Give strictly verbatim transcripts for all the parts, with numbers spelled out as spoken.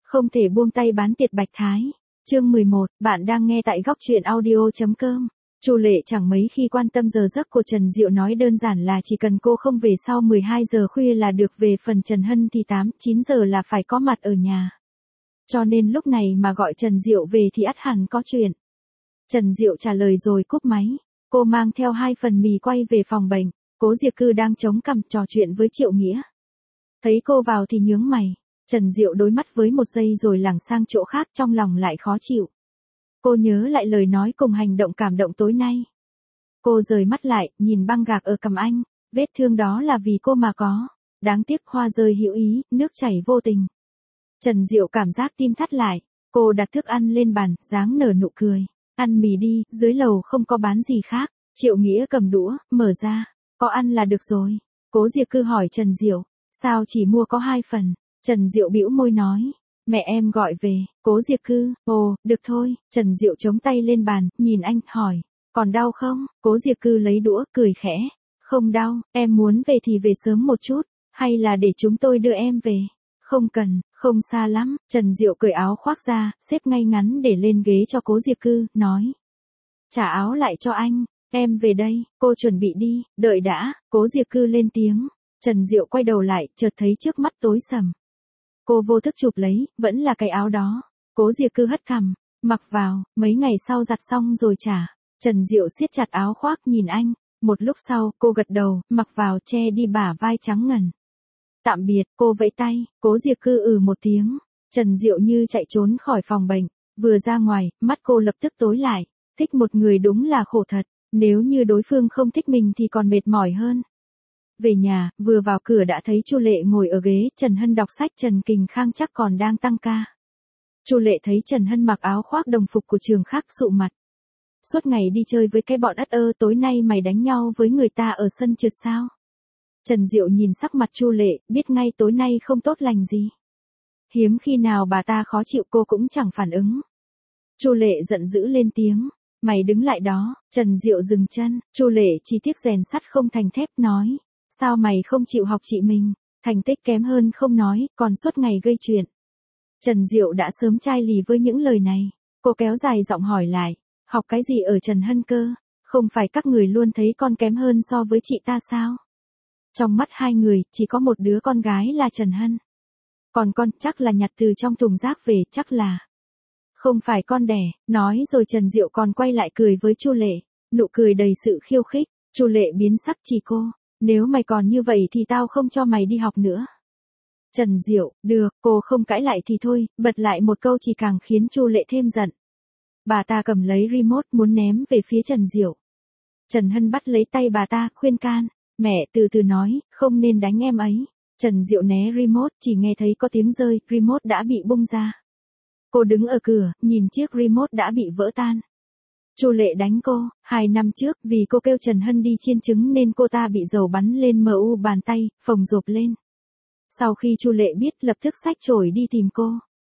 Không thể buông tay bán tiệt Bạch Thái. Chương mười một, bạn đang nghe tại góc truyện audio.com. Chu Lệ chẳng mấy khi quan tâm giờ giấc của Trần Diệu, nói đơn giản là chỉ cần cô không về sau mười hai giờ khuya là được, về phần Trần Hân thì tám, chín giờ là phải có mặt ở nhà. Cho nên lúc này mà gọi Trần Diệu về thì ắt hẳn có chuyện. Trần Diệu trả lời rồi cúp máy. Cô mang theo hai phần mì quay về phòng bệnh. Cố Diệp Cư đang chống cằm trò chuyện với Triệu Nghĩa. Thấy cô vào thì nhướng mày. Trần Diệu đối mắt với một giây rồi lảng sang chỗ khác, trong lòng lại khó chịu. Cô nhớ lại lời nói cùng hành động cảm động tối nay. Cô rời mắt lại, nhìn băng gạc ở cằm anh, vết thương đó là vì cô mà có. Đáng tiếc hoa rơi hữu ý, nước chảy vô tình. Trần Diệu cảm giác tim thắt lại, cô đặt thức ăn lên bàn, dáng nở nụ cười. Ăn mì đi, dưới lầu không có bán gì khác. Triệu Nghĩa cầm đũa, mở ra, có ăn là được rồi. Cố Diệp Cư hỏi Trần Diệu, sao chỉ mua có hai phần? Trần Diệu bĩu môi nói, mẹ em gọi về. Cố Diệp Cư, ồ, được thôi. Trần Diệu chống tay lên bàn, nhìn anh, hỏi, còn đau không? Cố Diệp Cư lấy đũa, cười khẽ, không đau, em muốn về thì về sớm một chút, hay là để chúng tôi đưa em về? Không cần, không xa lắm. Trần Diệu cởi áo khoác ra, xếp ngay ngắn để lên ghế cho Cố Diệp Cư, nói, trả áo lại cho anh, em về đây. Cô chuẩn bị đi, đợi đã. Cố Diệp Cư lên tiếng. Trần Diệu quay đầu lại, chợt thấy trước mắt tối sầm. Cô vô thức chụp lấy, vẫn là cái áo đó. Cố Diệp Cư hất cằm, mặc vào, mấy ngày sau giặt xong rồi trả. Trần Diệu siết chặt áo khoác nhìn anh, một lúc sau, cô gật đầu, mặc vào che đi bả vai trắng ngần. Tạm biệt, cô vẫy tay. Cố Diệp Cư ừ một tiếng. Trần Diệu như chạy trốn khỏi phòng bệnh, vừa ra ngoài, mắt cô lập tức tối lại. Thích một người đúng là khổ thật, nếu như đối phương không thích mình thì còn mệt mỏi hơn. Về nhà, vừa vào cửa đã thấy Chu Lệ ngồi ở ghế, Trần Hân đọc sách, Trần Kình Khang chắc còn đang tăng ca. Chu Lệ thấy Trần Hân mặc áo khoác đồng phục của trường khác, sụ mặt. Suốt ngày đi chơi với cái bọn ất ơ, tối nay mày đánh nhau với người ta ở sân trượt sao? Trần Diệu nhìn sắc mặt Chu Lệ, biết ngay tối nay không tốt lành gì. Hiếm khi nào bà ta khó chịu cô cũng chẳng phản ứng. Chu Lệ giận dữ lên tiếng, mày đứng lại đó. Trần Diệu dừng chân, Chu Lệ chỉ tiếc rèn sắt không thành thép, nói, sao mày không chịu học chị mình, thành tích kém hơn không nói, còn suốt ngày gây chuyện. Trần Diệu đã sớm chai lì với những lời này, cô kéo dài giọng hỏi lại, học cái gì ở Trần Hân cơ, không phải các người luôn thấy con kém hơn so với chị ta sao? Trong mắt hai người, chỉ có một đứa con gái là Trần Hân. Còn con chắc là nhặt từ trong thùng rác về, chắc là không phải con đẻ. Nói rồi Trần Diệu còn quay lại cười với Chu Lệ, nụ cười đầy sự khiêu khích. Chu Lệ biến sắc, chỉ cô, nếu mày còn như vậy thì tao không cho mày đi học nữa. Trần Diệu, được. Cô không cãi lại thì thôi, bật lại một câu chỉ càng khiến Chu Lệ thêm giận. Bà ta cầm lấy remote muốn ném về phía Trần Diệu. Trần Hân bắt lấy tay bà ta, khuyên can, mẹ từ từ nói, không nên đánh em ấy. Trần Diệu né remote, chỉ nghe thấy có tiếng rơi, remote đã bị bung ra. Cô đứng ở cửa, nhìn chiếc remote đã bị vỡ tan. Chu Lệ đánh cô, hai năm trước, vì cô kêu Trần Hân đi chiên trứng nên cô ta bị dầu bắn lên mờ u bàn tay, phồng rộp lên. Sau khi Chu Lệ biết, lập tức xách chổi đi tìm cô.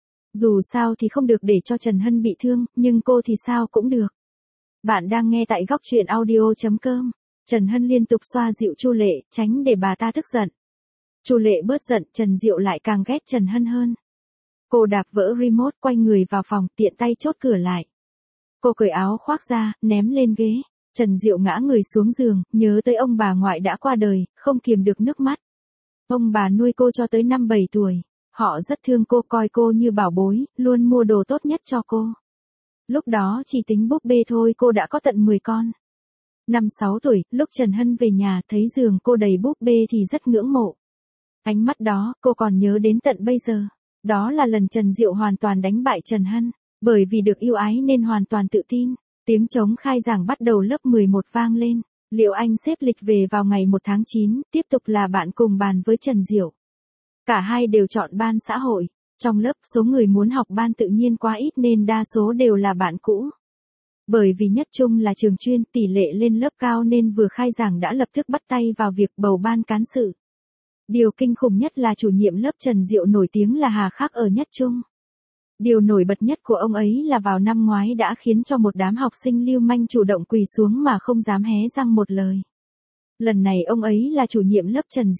Dù sao thì không được để cho Trần Hân bị thương, nhưng cô thì sao cũng được. Bạn đang nghe tại góc truyện audio.com. Trần Hân liên tục xoa dịu Chu Lệ, tránh để bà ta tức giận. Chu Lệ bớt giận, Trần Diệu lại càng ghét Trần Hân hơn. Cô đạp vỡ remote, quay người vào phòng, tiện tay chốt cửa lại. Cô cởi áo khoác ra, ném lên ghế. Trần Diệu ngã người xuống giường, nhớ tới ông bà ngoại đã qua đời, không kiềm được nước mắt. Ông bà nuôi cô cho tới năm bảy tuổi. Họ rất thương cô, coi cô như bảo bối, luôn mua đồ tốt nhất cho cô. Lúc đó chỉ tính búp bê thôi cô đã có tận mười con. Năm sáu tuổi, lúc Trần Hân về nhà thấy giường cô đầy búp bê thì rất ngưỡng mộ. Ánh mắt đó, cô còn nhớ đến tận bây giờ. Đó là lần Trần Diệu hoàn toàn đánh bại Trần Hân. Bởi vì được yêu ái nên hoàn toàn tự tin. Tiếng trống khai giảng bắt đầu lớp mười một vang lên. Liệu Anh xếp lịch về vào ngày một tháng chín, tiếp tục là bạn cùng bàn với Trần Diệu. Cả hai đều chọn ban xã hội. Trong lớp, số người muốn học ban tự nhiên quá ít nên đa số đều là bạn cũ. Bởi vì Nhất Trung là trường chuyên, tỷ lệ lên lớp cao nên vừa khai giảng đã lập tức bắt tay vào việc bầu ban cán sự. Điều kinh khủng nhất là chủ nhiệm lớp Trần Diệu nổi tiếng là hà khắc ở Nhất Trung. Điều nổi bật nhất của ông ấy là vào năm ngoái đã khiến cho một đám học sinh lưu manh chủ động quỳ xuống mà không dám hé răng một lời. Lần này ông ấy là chủ nhiệm lớp Trần Diệu.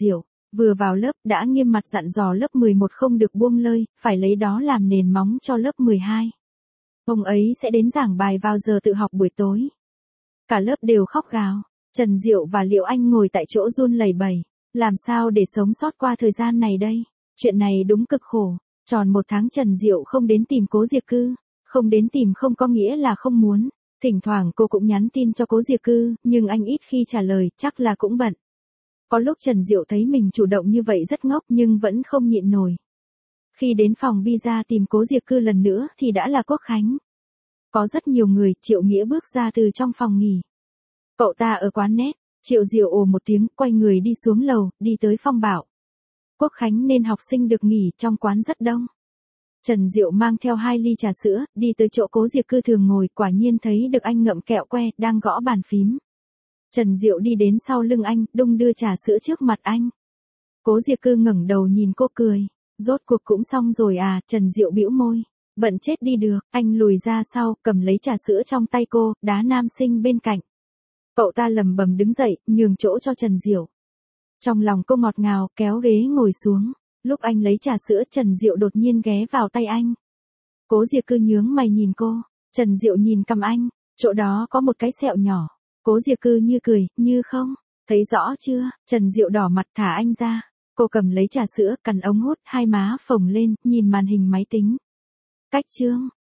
Vừa vào lớp đã nghiêm mặt dặn dò lớp mười một không được buông lơi, phải lấy đó làm nền móng cho lớp mười hai. Ông ấy sẽ đến giảng bài vào giờ tự học buổi tối. Cả lớp đều khóc gào. Trần Diệu và Liệu Anh ngồi tại chỗ run lẩy bẩy. Làm sao để sống sót qua thời gian này đây? Chuyện này đúng cực khổ. Tròn một tháng Trần Diệu không đến tìm Cố Diệc Cư. Không đến tìm không có nghĩa là không muốn. Thỉnh thoảng cô cũng nhắn tin cho Cố Diệc Cư, nhưng anh ít khi trả lời, chắc là cũng bận. Có lúc Trần Diệu thấy mình chủ động như vậy rất ngốc nhưng vẫn không nhịn nổi. Khi đến phòng pizza tìm Cố Diệc Cư lần nữa thì đã là Quốc Khánh. Có rất nhiều người, Triệu Nghĩa bước ra từ trong phòng nghỉ. Cậu ta ở quán net, Triệu Diệu ồ một tiếng, quay người đi xuống lầu, đi tới Phong bảo. Quốc Khánh nên học sinh được nghỉ, trong quán rất đông. Trần Diệu mang theo hai ly trà sữa, đi tới chỗ Cố Diệc Cư thường ngồi, quả nhiên thấy được anh ngậm kẹo que, đang gõ bàn phím. Trần Diệu đi đến sau lưng anh, đung đưa trà sữa trước mặt anh. Cố Diệc Cư ngẩng đầu nhìn cô cười. Rốt cuộc cũng xong rồi à, Trần Diệu bĩu môi. Bận chết đi được, anh lùi ra sau, cầm lấy trà sữa trong tay cô, đá nam sinh bên cạnh. Cậu ta lầm bầm đứng dậy, nhường chỗ cho Trần Diệu. Trong lòng cô ngọt ngào, kéo ghế ngồi xuống. Lúc anh lấy trà sữa, Trần Diệu đột nhiên ghé vào tay anh. Cố Diệc Cư nhướng mày nhìn cô. Trần Diệu nhìn cằm anh, chỗ đó có một cái sẹo nhỏ. Cố Diệc Cư như cười, như không. Thấy rõ chưa? Trần Diệu đỏ mặt thả anh ra. Cô cầm lấy trà sữa, cắn ống hút, hai má phồng lên, nhìn màn hình máy tính. Cách chương.